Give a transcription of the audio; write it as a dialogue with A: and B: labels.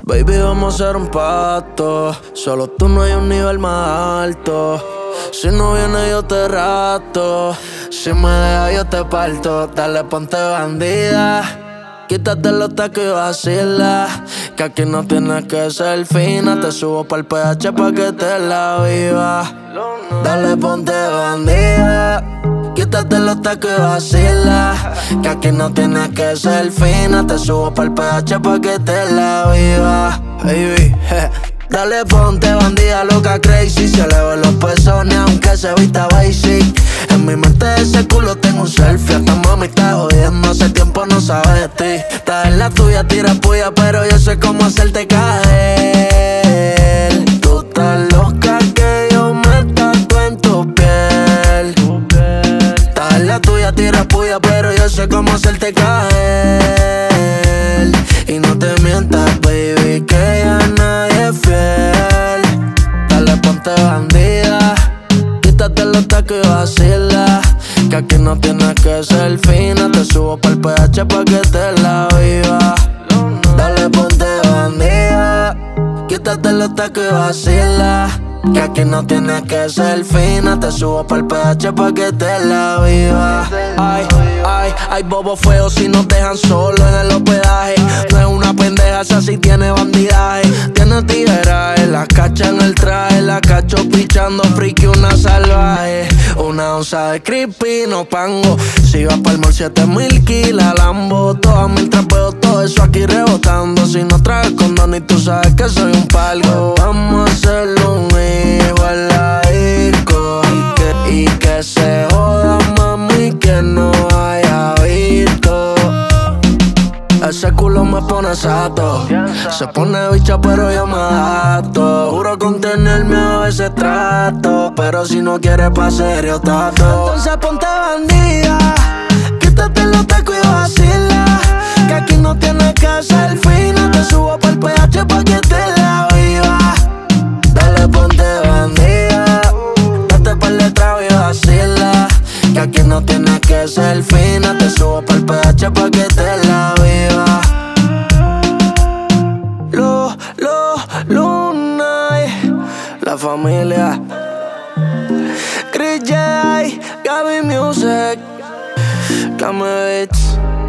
A: Baby, vamos a hacer un pacto. Solo tú, no hay un nivel más alto. Si no viene yo te rato. Si me dejas yo te parto. Dale, ponte bandida. Quítate los tacos y vacila. Que aquí no tienes que ser fina. Te subo pa'l PH pa' que te la viva. Dale, ponte bandida. Quítate los tacos y vacila. Que aquí no tienes que ser fina. Te subo pa'l PH pa' que te la viva. Baby, dale, ponte bandida loca crazy. Se le ven los pezones aunque se vista basic. En mi mente ese culo tengo un selfie. Esta mami está jodiendo, hace tiempo no sabe de ti. Estás en la tuya, tira puya, pero yo sé cómo hacerte caer. Tú estás loca que yo me tatúe en tu piel. Estás en la tuya, tira puya, pero yo sé cómo hacerte caer. Y no te mientas, baby, que ya nadie es fiel. Dale, ponte bandida. Quítate los tacos y vacila. Que aquí no tienes que ser fina. Te subo pa'l PH pa' que te la viva. Dale, ponte bandida. Quítate los tacos y vacila. Que aquí no tienes que ser fina. Te subo pa'l PH pa' que te la viva. Ay, ay, ay, bobo feo si nos dejan solo en el hospedaje. No es una pendeja, esa sí tiene bandidaje. Tiene tigueraje, la cacha en el traje. La cacho pichando friki, una salvaje. Una onza de creepy, no pango. Si vas pa'l mall 7000 kilos, Lambo. Todas mientras veo todo eso aquí rebotando. Si no traes condón y tú sabes que soy un palgo. Vamos a hacerlo un hijo en la disco. Y que se joda, mami, que no haya visto. Ese culo me pone sato. Se pone bicha pero yo me adapto. Juro contenerme a veces trato. Pero si no quieres pa' serio tato. Entonces ponte bandida. Quítate los tacos y vacila. Que aquí no tienes que ser fina. Te subo pa'l PH pa' que te la viva. Dale, ponte bandida. Date pa'l letrado y vacila. Que aquí no tienes que ser fina. Te subo pa'l PH pa' que te la viva. Luna, la familia. Chris J, Gaby Music, Kame Beats.